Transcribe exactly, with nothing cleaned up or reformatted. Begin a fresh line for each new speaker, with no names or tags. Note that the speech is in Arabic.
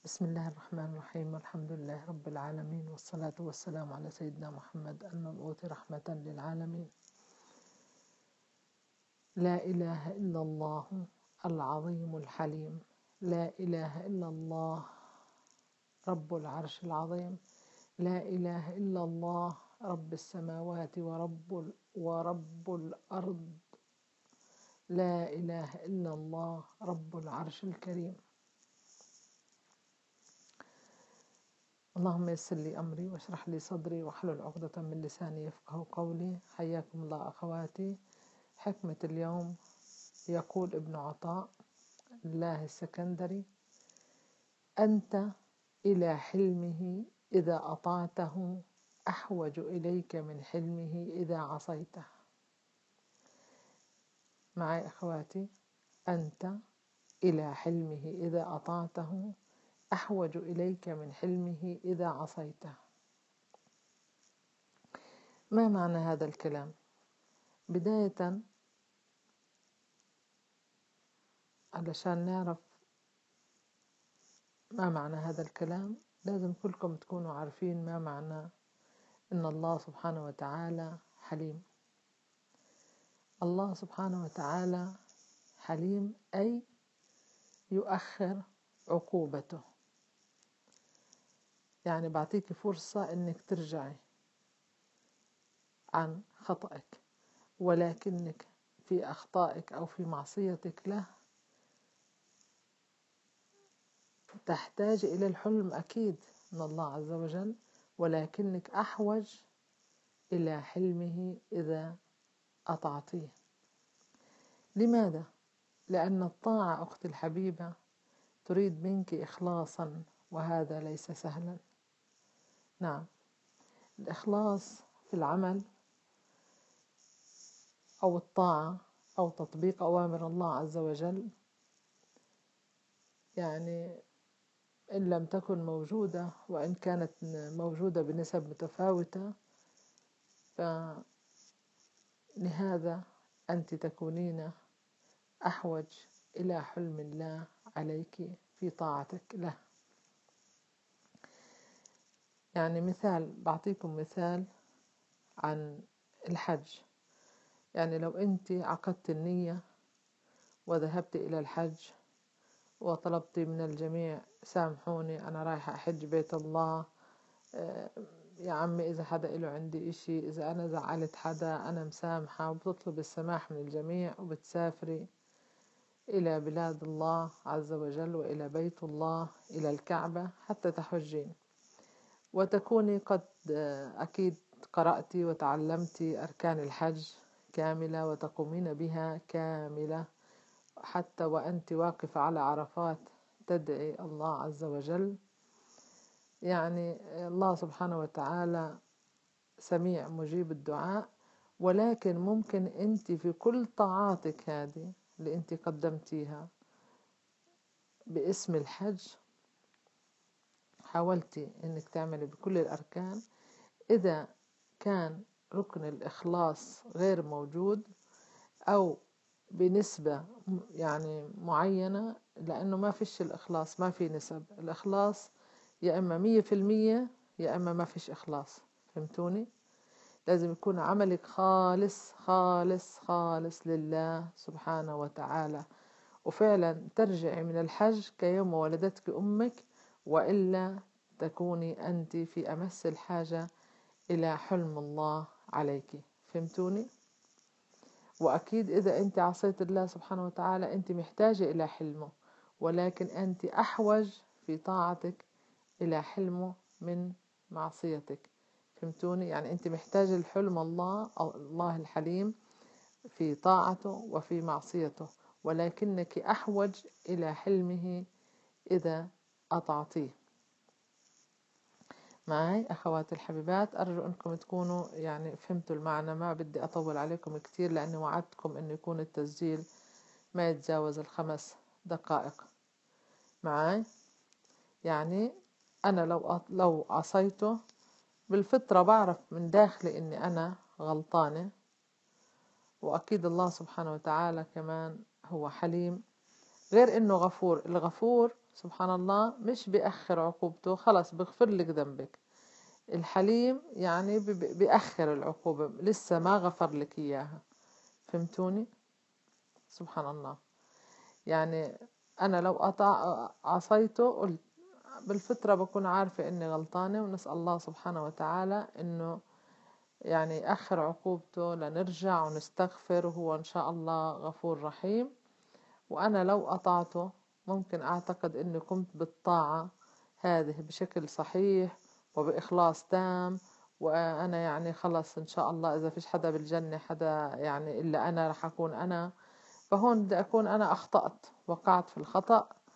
بسم الله الرحمن الرحيم، والحمد لله رب العالمين، والصلاة والسلام على سيدنا محمد المبعوث رحمة للعالمين. لا إله إلا الله العظيم الحليم، لا إله إلا الله رب العرش العظيم، لا إله إلا الله رب السماوات ورب ورب الأرض، لا إله إلا الله رب العرش الكريم. اللهم يسر لي أمري واشرح لي صدري واحلل عقدة من لساني يفقه قولي. حياكم الله أخواتي. حكمة اليوم، يقول ابن عطاء الله السكندري: أنت إلى حلمه إذا أطعته أحوج إليك من حلمه إذا عصيته. معي أخواتي، أنت إلى حلمه إذا أطعته أحوج إليك من حلمه إذا عصيته. ما معنى هذا الكلام؟ بداية علشان نعرف ما معنى هذا الكلام لازم كلكم تكونوا عارفين ما معنى إن الله سبحانه وتعالى حليم. الله سبحانه وتعالى حليم، أي يؤخر عقوبته، يعني بعطيك فرصة إنك ترجعي عن خطأك، ولكنك في أخطائك أو في معصيتك له تحتاج إلى الحلم أكيد من الله عز وجل، ولكنك أحوج إلى حلمه إذا أطعتيه. لماذا؟ لأن الطاعة أختي الحبيبة تريد منك إخلاصا، وهذا ليس سهلا. نعم، الإخلاص في العمل أو الطاعة أو تطبيق أوامر الله عز وجل، يعني إن لم تكن موجودة، وإن كانت موجودة بنسب متفاوتة، فلهذا أنت تكونين أحوج إلى حلم الله عليك في طاعتك له. يعني مثال، بعطيكم مثال عن الحج. يعني لو أنت عقدت النية وذهبت إلى الحج وطلبت من الجميع: سامحوني أنا رايحة أحج بيت الله، يا عمي إذا حدا إله عندي إشي، إذا أنا زعلت حدا أنا مسامحة، وبتطلب السماح من الجميع وبتسافري إلى بلاد الله عز وجل وإلى بيت الله، إلى الكعبة حتى تحجين، وتكوني قد أكيد قرأتي وتعلمتي أركان الحج كاملة وتقومين بها كاملة، حتى وأنت واقفة على عرفات تدعي الله عز وجل. يعني الله سبحانه وتعالى سميع مجيب الدعاء، ولكن ممكن أنت في كل طاعاتك هذه اللي أنت قدمتيها باسم الحج حاولتي أنك تعملي بكل الأركان، إذا كان ركن الإخلاص غير موجود أو بنسبة يعني معينة، لأنه ما فيش الإخلاص، ما في نسب. الإخلاص يا إما مية في المية يا إما ما فيش إخلاص. فهمتوني؟ لازم يكون عملك خالص خالص خالص لله سبحانه وتعالى، وفعلا ترجعي من الحج كيوم ولدتك أمك، وإلا تكوني أنت في أمس الحاجة إلى حلم الله عليك. فهمتوني؟ وأكيد إذا أنت عصيت الله سبحانه وتعالى أنت محتاجة إلى حلمه، ولكن أنت أحوج في طاعتك إلى حلمه من معصيتك. فهمتوني؟ يعني أنت محتاجة الحلم الله أو الله الحليم في طاعته وفي معصيته، ولكنك أحوج إلى حلمه إذا أطعتيه. معي أخواتي الحبيبات، أرجو أنكم تكونوا يعني فهمتوا المعنى. ما بدي أطول عليكم كتير، لأني وعدتكم أنه يكون التسجيل ما يتجاوز الخمس دقائق. معي؟ يعني أنا لو لو عصيته بالفطرة بعرف من داخلي أني أنا غلطانة، وأكيد الله سبحانه وتعالى كمان هو حليم، غير أنه غفور. الغفور سبحان الله، مش بيأخر عقوبته، خلص بيغفر لك ذنبك. الحليم يعني بيأخر العقوبة، لسه ما غفر لك إياها. فهمتوني؟ سبحان الله. يعني أنا لو أطاع عصيته، قلت بالفطرة بكون عارفة إني غلطانة، ونسأل الله سبحانه وتعالى إنه يعني يأخر عقوبته لنرجع ونستغفر، وهو إن شاء الله غفور رحيم. وأنا لو أطعته ممكن أعتقد إني قمت بالطاعة هذه بشكل صحيح وبإخلاص تام، وأنا يعني خلص إن شاء الله إذا فيش حدا بالجنة حدا يعني إلا أنا، رح أكون أنا. فهون بدي أكون أنا أخطأت، وقعت في الخطأ،